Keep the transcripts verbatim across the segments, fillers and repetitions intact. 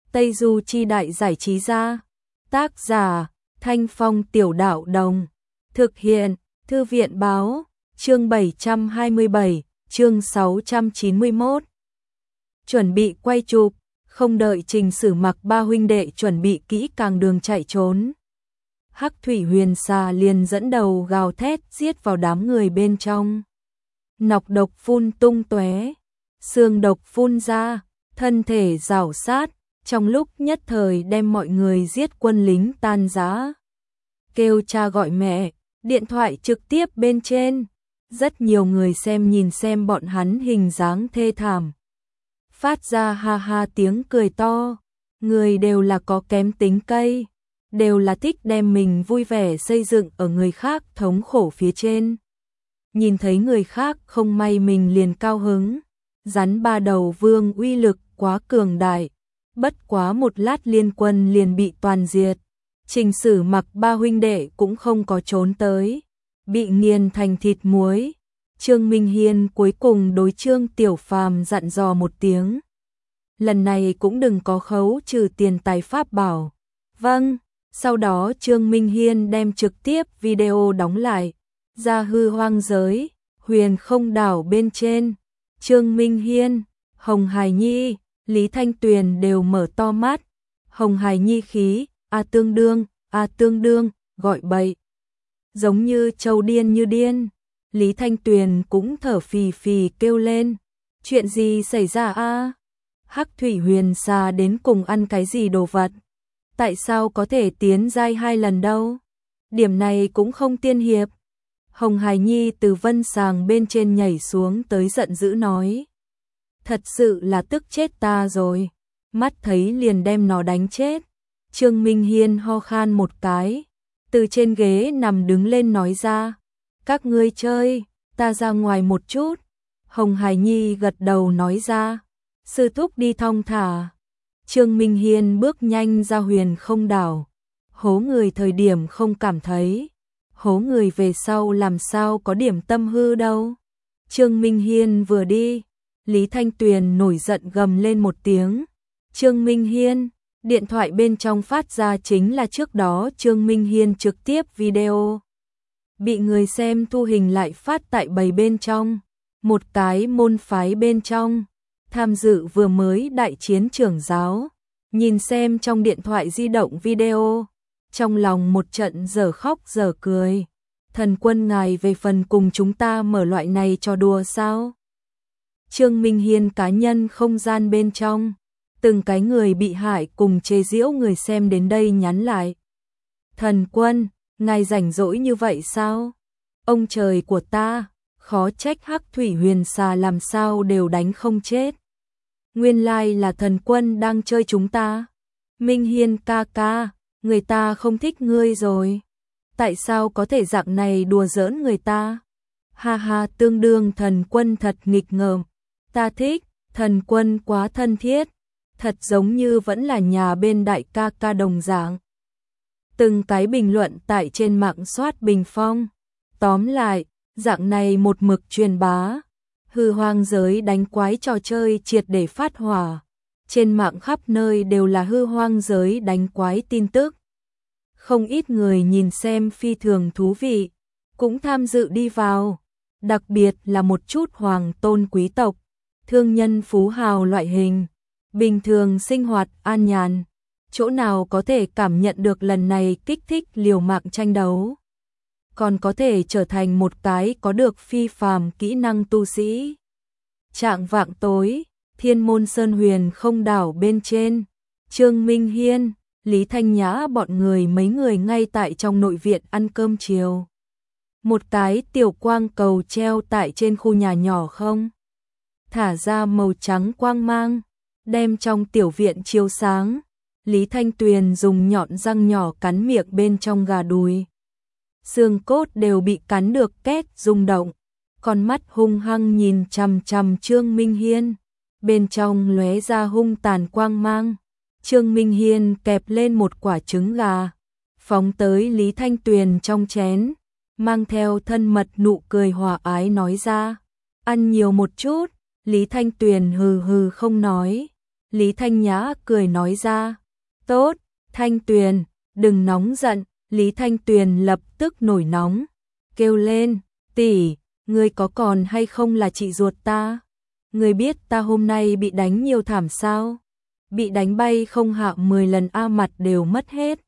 Tây Du Chi Đại Giải Trí Gia. Tác giả Thanh Phong Tiểu Đạo Đồng. Thực hiện Thư viện Báo. Chương bảy trăm hai mươi bảy, chương sáu trăm chín mươi mốt. Chuẩn bị quay chụp, không đợi Trình Sử Mặc ba huynh đệ chuẩn bị kỹ càng đường chạy trốn. Hắc Thủy Huyền Xà liền dẫn đầu gào thét giết vào đám người bên trong. Nọc độc phun tung tóe, xương độc phun ra, thân thể rảo sát, trong lúc nhất thời đem mọi người giết quân lính tan rã. Kêu cha gọi mẹ, điện thoại trực tiếp bên trên. Rất nhiều người xem nhìn xem bọn hắn hình dáng thê thảm. Phát ra ha ha tiếng cười to. Người đều là có kém tính cây, đều là thích đem mình vui vẻ xây dựng ở người khác thống khổ phía trên. Nhìn thấy người khác không may mình liền cao hứng. Rắn ba đầu vương uy lực quá cường đại, bất quá một lát liên quân liền bị toàn diệt. Trình Sử Mặc ba huynh đệ cũng không có trốn tới, bị nghiền thành thịt muối. Trương Minh Hiên cuối cùng đối Trương Tiểu Phàm dặn dò một tiếng. Lần này cũng đừng có khấu trừ tiền tài pháp bảo. Vâng, sau đó Trương Minh Hiên đem trực tiếp video đóng lại, ra hư hoang giới, huyền không đảo bên trên. Trương Minh Hiên, Hồng Hải Nhi, Lý Thanh Tuyền đều mở to mắt. Hồng Hải Nhi khí, a tương đương, a tương đương, gọi bậy. Giống như trâu điên như điên. Lý Thanh Tuyền cũng thở phì phì kêu lên. Chuyện gì xảy ra a? Hắc Thủy Huyền Xà đến cùng ăn cái gì đồ vật? Tại sao có thể tiến giai hai lần đâu? Điểm này cũng không tiên hiệp. Hồng Hải Nhi từ vân sàng bên trên nhảy xuống tới giận dữ nói. Thật sự là tức chết ta rồi. Mắt thấy liền đem nó đánh chết. Trương Minh Hiên ho khan một cái, từ trên ghế nằm đứng lên nói ra. Các ngươi chơi, ta ra ngoài một chút. Hồng Hải Nhi gật đầu nói ra. Sư thúc đi thong thả. Trương Minh Hiên bước nhanh ra huyền không đảo. Hố người thời điểm không cảm thấy, hố người về sau làm sao có điểm tâm hư đâu. Trương Minh Hiên vừa đi, Lý Thanh Tuyền nổi giận gầm lên một tiếng. Trương Minh Hiên, điện thoại bên trong phát ra chính là trước đó Trương Minh Hiên trực tiếp video. Bị người xem thu hình lại phát tại bầy bên trong. Một cái môn phái bên trong, tham dự vừa mới đại chiến trưởng giáo. Nhìn xem trong điện thoại di động video, trong lòng một trận dở khóc dở cười. Thần quân ngài về phần cùng chúng ta mở loại này trò đùa sao? Trương Minh Hiên cá nhân không gian bên trong, từng cái người bị hại cùng chế giễu người xem đến đây nhắn lại. Thần quân, ngài rảnh rỗi như vậy sao? Ông trời của ta, khó trách Hắc Thủy Huyền Xà làm sao đều đánh không chết. Nguyên lai là thần quân đang chơi chúng ta. Minh Hiên ca ca, người ta không thích ngươi rồi. Tại sao có thể dạng này đùa giỡn người ta? Ha ha, tương đương thần quân thật nghịch ngợm. Ta thích, thần quân quá thân thiết. Thật giống như vẫn là nhà bên đại ca ca đồng dạng. Từng cái bình luận tại trên mạng soát bình phong. Tóm lại, dạng này một mực truyền bá. Hư hoang giới đánh quái trò chơi triệt để phát hỏa. Trên mạng khắp nơi đều là hư hoang giới đánh quái tin tức. Không ít người nhìn xem phi thường thú vị, cũng tham dự đi vào. Đặc biệt là một chút hoàng tôn quý tộc, thương nhân phú hào loại hình. Bình thường sinh hoạt an nhàn, chỗ nào có thể cảm nhận được lần này kích thích liều mạng tranh đấu. Còn có thể trở thành một cái có được phi phàm kỹ năng tu sĩ. Trạng vạng tối, Thiên Môn Sơn huyền không đảo bên trên, Trương Minh Hiên, Lý Thanh Nhã bọn người mấy người ngay tại trong nội viện ăn cơm chiều. Một cái tiểu quang cầu treo tại trên khu nhà nhỏ không, thả ra màu trắng quang mang, đem trong tiểu viện chiếu sáng. Lý Thanh Tuyền dùng nhọn răng nhỏ cắn miệng bên trong gà đùi. Xương cốt đều bị cắn được két rung động, con mắt hung hăng nhìn chằm chằm Trương Minh Hiên, bên trong lóe ra hung tàn quang mang. Trương Minh Hiên kẹp lên một quả trứng gà, phóng tới Lý Thanh Tuyền trong chén, mang theo thân mật nụ cười hòa ái nói ra. Ăn nhiều một chút. Lý Thanh Tuyền hừ hừ không nói, Lý Thanh Nhã cười nói ra. Tốt, Thanh Tuyền, đừng nóng giận. Lý Thanh Tuyền lập tức nổi nóng, kêu lên, tỷ, ngươi có còn hay không là chị ruột ta? Ngươi biết ta hôm nay bị đánh nhiều thảm sao? Bị đánh bay không hạ mười lần a mặt đều mất hết.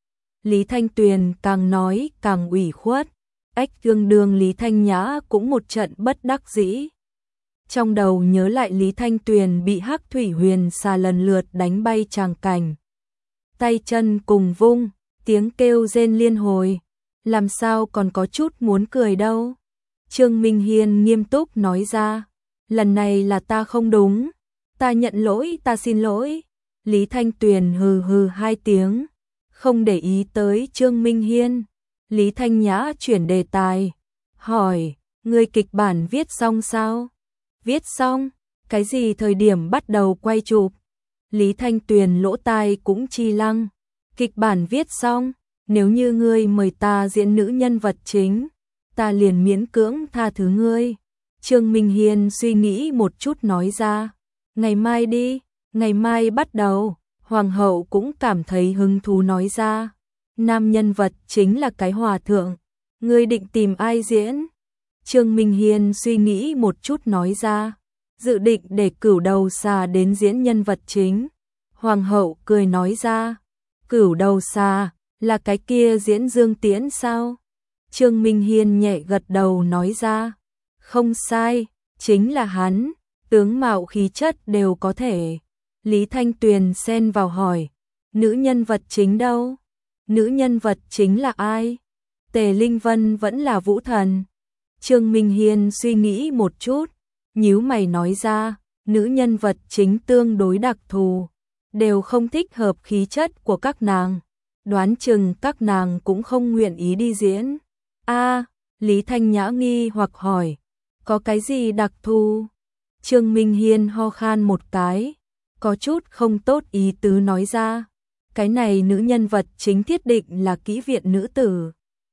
Lý Thanh Tuyền càng nói càng ủy khuất, ách tương đương Lý Thanh Nhã cũng một trận bất đắc dĩ. Trong đầu nhớ lại Lý Thanh Tuyền bị Hắc Thủy Huyền xà lần lượt đánh bay tràng cảnh. Tay chân cùng vung, tiếng kêu rên liên hồi, làm sao còn có chút muốn cười đâu. Trương Minh Hiên nghiêm túc nói ra, lần này là ta không đúng, ta nhận lỗi, ta xin lỗi. Lý Thanh Tuyền hừ hừ hai tiếng, không để ý tới Trương Minh Hiên. Lý Thanh Nhã chuyển đề tài, hỏi, ngươi kịch bản viết xong sao? Viết xong, cái gì thời điểm bắt đầu quay chụp? Lý Thanh Tuyền lỗ tai cũng chi lăng, kịch bản viết xong, nếu như ngươi mời ta diễn nữ nhân vật chính, ta liền miễn cưỡng tha thứ ngươi. Trương Minh Hiên suy nghĩ một chút nói ra, ngày mai đi, ngày mai bắt đầu. Hoàng hậu cũng cảm thấy hứng thú nói ra, nam nhân vật chính là cái hòa thượng, ngươi định tìm ai diễn? Trương Minh Hiên suy nghĩ một chút nói ra, dự định để Cửu Đầu Xà đến diễn nhân vật chính. Hoàng hậu cười nói ra, Cửu Đầu Xà là cái kia diễn Dương Tiễn sao? Trương Minh Hiên nhẹ gật đầu nói ra, không sai, chính là hắn, tướng mạo khí chất đều có thể. Lý Thanh Tuyền xen vào hỏi, nữ nhân vật chính đâu? Nữ nhân vật chính là ai? Tề Linh Vân vẫn là Vũ Thần. Trương Minh Hiên suy nghĩ một chút, nhíu mày nói ra, nữ nhân vật chính tương đối đặc thù, đều không thích hợp khí chất của các nàng, đoán chừng các nàng cũng không nguyện ý đi diễn. A, Lý Thanh Nhã nghi hoặc hỏi, có cái gì đặc thù? Trương Minh Hiên ho khan một cái, có chút không tốt ý tứ nói ra, cái này nữ nhân vật chính thiết định là kỹ viện nữ tử.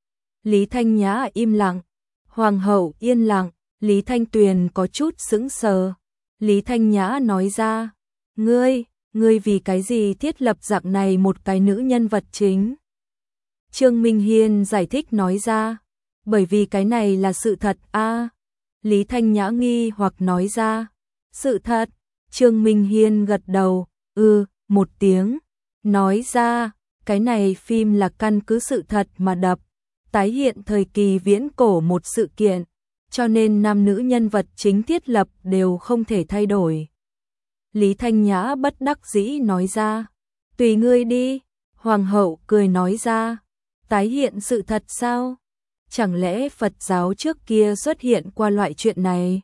Lý Thanh Nhã im lặng, Hoàng hậu yên lặng, Lý Thanh Tuyền có chút sững sờ. Lý Thanh Nhã nói ra, ngươi, ngươi vì cái gì thiết lập dạng này một cái nữ nhân vật chính? Trương Minh Hiên giải thích nói ra, bởi vì cái này là sự thật a. À, Lý Thanh Nhã nghi hoặc nói ra, sự thật. Trương Minh Hiên gật đầu, ừ, một tiếng, nói ra, cái này phim là căn cứ sự thật mà đập, tái hiện thời kỳ viễn cổ một sự kiện, cho nên nam nữ nhân vật chính thiết lập đều không thể thay đổi. Lý Thanh Nhã bất đắc dĩ nói ra, tùy ngươi đi. Hoàng hậu cười nói ra, tái hiện sự thật sao? Chẳng lẽ Phật giáo trước kia xuất hiện qua loại chuyện này?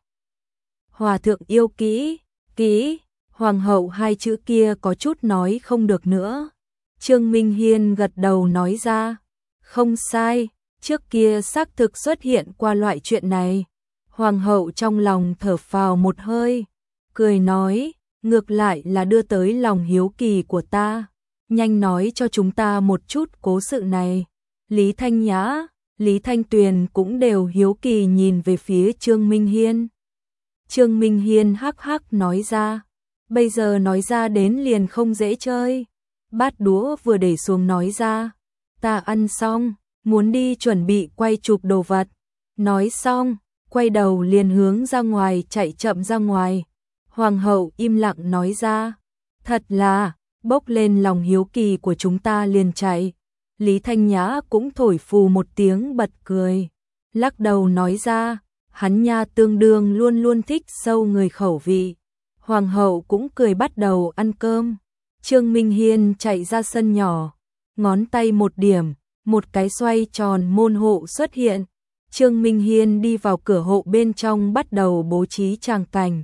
Hòa thượng yêu kỹ, kỹ, Hoàng hậu hai chữ kia có chút nói không được nữa. Trương Minh Hiên gật đầu nói ra, không sai, trước kia xác thực xuất hiện qua loại chuyện này. Hoàng hậu trong lòng thở phào một hơi, cười nói, ngược lại là đưa tới lòng hiếu kỳ của ta. Nhanh nói cho chúng ta một chút cố sự này. Lý Thanh Nhã, Lý Thanh Tuyền cũng đều hiếu kỳ nhìn về phía Trương Minh Hiên. Trương Minh Hiên hắc hắc nói ra, bây giờ nói ra đến liền không dễ chơi. Bát đũa vừa để xuống nói ra, ta ăn xong, muốn đi chuẩn bị quay chụp đồ vật. Nói xong, quay đầu liền hướng ra ngoài chạy chậm ra ngoài. Hoàng hậu im lặng nói ra, thật là, bốc lên lòng hiếu kỳ của chúng ta liền chạy. Lý Thanh Nhã cũng thổi phù một tiếng bật cười, lắc đầu nói ra, hắn nha tương đương luôn luôn thích sâu người khẩu vị. Hoàng hậu cũng cười bắt đầu ăn cơm. Trương Minh Hiên chạy ra sân nhỏ, ngón tay một điểm, một cái xoay tròn môn hộ xuất hiện. Trương Minh Hiên đi vào cửa hộ bên trong bắt đầu bố trí tràng cảnh.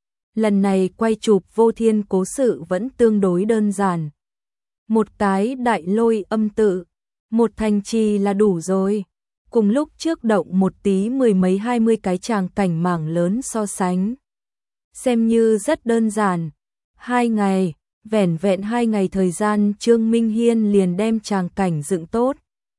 Lần này quay chụp Vô Thiên cố sự vẫn tương đối đơn giản. Một cái đại lôi âm tự, một thành trì là đủ rồi. Cùng lúc trước động một tí mười mấy hai mươi cái tràng cảnh mảng lớn so sánh. Xem như rất đơn giản. Hai ngày, vẻn vẹn hai ngày thời gian Trương Minh Hiên liền đem tràng cảnh dựng tốt.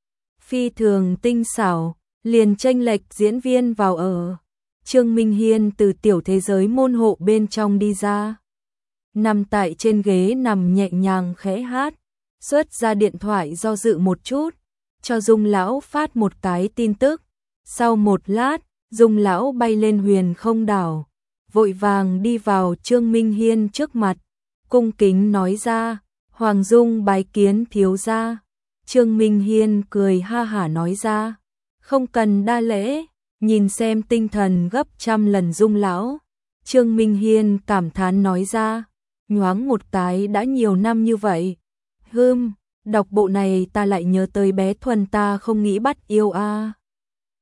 Phi thường tinh xảo, liền chênh lệch diễn viên vào ở. Trương Minh Hiên từ tiểu thế giới môn hộ bên trong đi ra. nằm tại trên ghế nằm nhẹ nhàng khẽ hát, xuất ra điện thoại do dự một chút, cho Dung lão phát một cái tin tức. Sau một lát, Dung lão bay lên huyền không đảo, vội vàng đi vào Trương Minh Hiên trước mặt, cung kính nói ra, Hoàng Dung bái kiến thiếu gia. Trương Minh Hiên cười ha hả nói ra, không cần đa lễ, nhìn xem tinh thần gấp trăm lần Dung lão. Trương Minh Hiên cảm thán nói ra, nhoáng một cái đã nhiều năm như vậy. Hừm, đọc bộ này ta lại nhớ tới bé Thuần ta không nghĩ bắt yêu a. À.